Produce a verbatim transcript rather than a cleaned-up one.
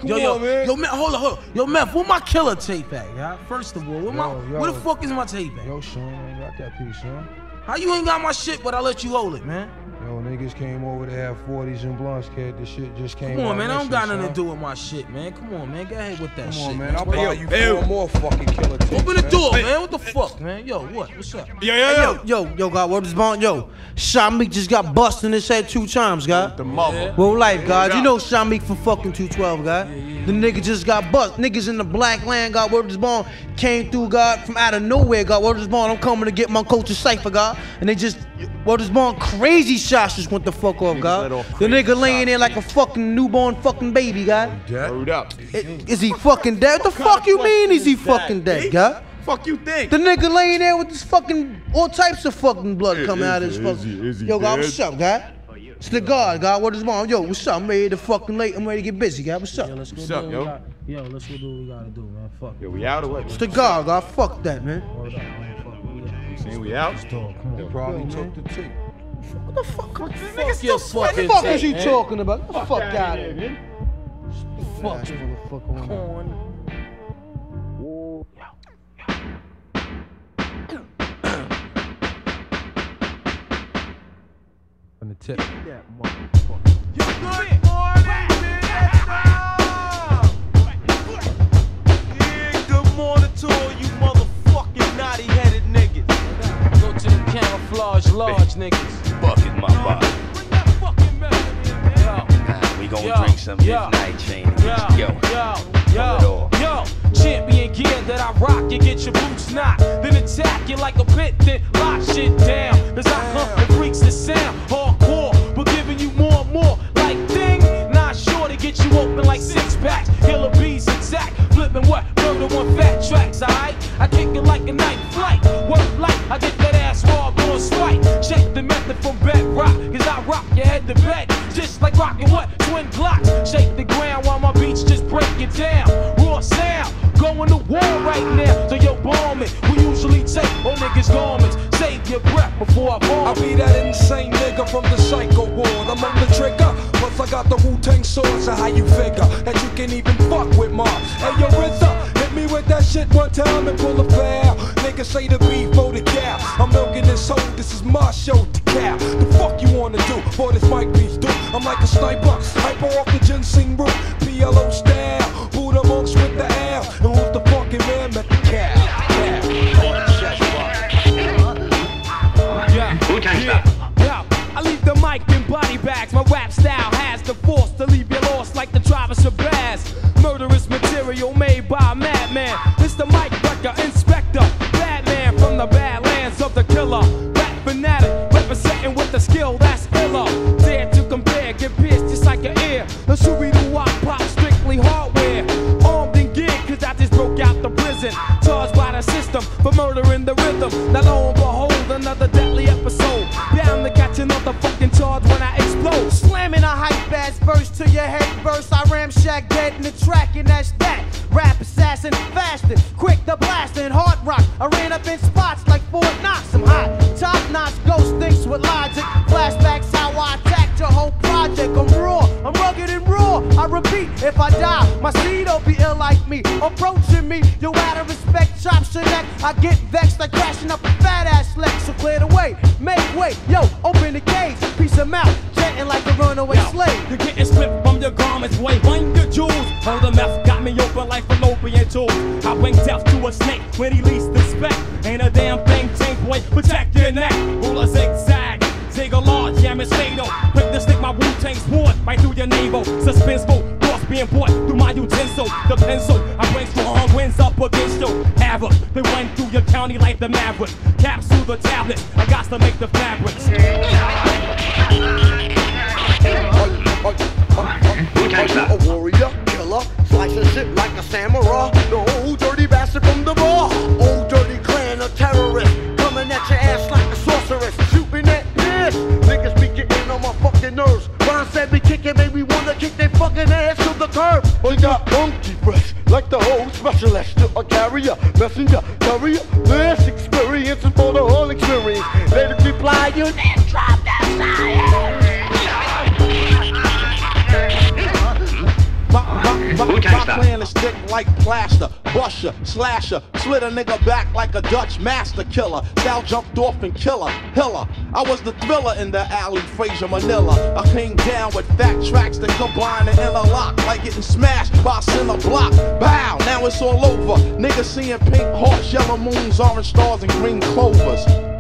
Come yo, on, yo, man. Yo, man, hold on, hold on. Yo, Meth, where my killer tape at, yeah? First of all, where, my, Yo, yo. where the fuck is my tape at? Yo, Sean, I ain't got that piece, Sean. How you ain't got my shit, but I let you hold it, man? Yo, niggas came over to have forties and blunts, kid. This shit just came Come on, out man. I don't missing, got nothing son. to do with my shit, man. Come on, man. Go ahead with that Come shit. on, man. I'll buy yo, you hey, four more fucking killer tapes, Open the man. door, man. What the fuck, man? Yo, what? What's up? Yo, yo, yo. Yo, yo, God, word is bond. Yo, Sean Meek just got busted in his head two times, God. The mother. Well, life, God. You know Sean Meek from fucking two twelve, God. The nigga just got bust. Niggas in the black land, God, word is bond, came through, God, from out of nowhere, God. Word is bond, I'm coming to get my culture cipher, God. And they just, word is bond, crazy shots just went the fuck off, God. The nigga laying there like a fucking newborn fucking baby, God. Hold up. Is, is he fucking dead? What the fuck you mean is he fucking dead, God? Fuck you think? The nigga laying there with this fucking, all types of fucking blood Is- coming out of is- his is fucking. he- is he Yo, God, dead? what's up, God? It's the God, God, what is wrong? Yo, what's up? I'm ready to fucking late. I'm ready to get busy, God. What's up? Yo, let's go What's do up, what yo? we got. Yo, let's go do what we gotta do, man. Fuck. Yo, we out or what? It's the God, God. Fuck that, man. Hold up, man. Fuck. We got. You saying we out? Dog, come They on. probably Yo, took the tape. What the fuck? What the Fuck your What the fucking fuck is you tape, man. talking about? Get the fuck out of here, man. Fuck Ass you. motherfucker on that. Corn. From the tip. That motherfucker. Good morning, Yeah, good morning to all you motherfucking naughty-headed niggas. Go to the camouflage large niggas. Bucket my body. Bring that fucking melody in, man. Yo. Nah, we gon' Yo, drink some yo, midnight chain and Yo, get yo. yo, it yo, all. yo, champion gear that I rock, you get your boots knocked, then attack you like a pit, then lock shit down. Cause I come and freaks the sound, hardcore, but giving you more and more. Like ding, not sure to get you open like six packs. Killer bees attack, flipping what? Murder one fat tracks, alright? I kick it like a night flight, work light, I get that ass raw, going swipe. Shake the method from bedrock, cause I rock your head to bed, just like rocking what? Twin blocks. Shake the ground while my beats just break it down. Raw sound, going to war right now. So yo, bomb it. We usually take all niggas' garments. Save your breath before I bomb. I'll be that insane nigga from the psycho ward. I'm on the trigger, plus I got the Wu-Tang sword. So how you figure that you can even fuck with Mars? Hey yo, R Z A, hit me with that shit one time and pull a foul. Niggas say the beef for the cow. I'm milking this hoe, this is my show to cow. The fuck you wanna do for this mic piece, dude? I'm like a sniper, hyper off the ginseng root, P L O style. Buddha monks with the L, and who's the fucking man at the cow? Yeah, yeah, yeah. I leave the mic in body bags. My rap style has the force to leave you lost like the driver Shabazz. Murderous material made by a madman. It's the mic wrecker, inspector, Batman from the badlands of the killer. Rap fanatic, representing with the skill that's iller. Dare to compare, get pierced just like an ear. The Scooby-Doo pop, strictly hardware. Armed and geared, cause I just broke out the prison. Charged by the system for murdering the rhythm. Now lo and behold, another deadly episode. Bound to catch another fucking charge when I explode. Slamming a hype ass verse to your head verse. I ramshack dead in the track, and that's that. Rap assassin, fasting, quick to blasting, hard rock. I ran up in spots like Fort Knox. I'm hot, top notch, ghost thinks with logic. Flashbacks how I attacked your whole project. I'm raw, I'm rugged and raw. I repeat, if I die, my seed'll be ill like me. Approaching me, you out of respect, chops your neck. I get vexed like crashing up a fat ass leg. So clear the way, make way, yo, open the cage, piece of mouth, chanting like a runaway Yo, slave. you're getting split from your garments, boy. Wind your jewels. Oh, the meth got me open like fallopian tubes. I bring death to a snake when he least expect. Ain't a damn thing, tank boy. Protect your neck. Rule a zigzag, zig a large, jam is fatal. Quick to stick my Wu-Tang sword right through your navel. Suspenseful, thoughts being brought through my utensil. The pencil, I bring strong winds up against you. Havoc, they went through your county like the Maverick. Capsule the tablets, I got to make the fabrics. A warrior, killer, slicing shit like a samurai. The old dirty bastard from the bar. Old dirty clan of terrorists, coming at your ass like a sorceress. Shooting at this, niggas be getting on my fucking nerves. Ron said me kicking, made me wanna kick their fucking ass to the curb. We got monkey breath, like the whole specialist. To a carrier, messenger, courier. This experience is for the whole experience. Let it reply, you then drop that science. Spanish dick like plaster, busher, slasher, slit a nigga back like a Dutch master killer. Sal jumped off and killer, hiller. I was the thriller in the alley, Fraser Manila. I came down with fat tracks that combine and interlock, like getting smashed by a center block. Bow, now it's all over. Niggas seeing pink hearts, yellow moons, orange stars, and green clovers.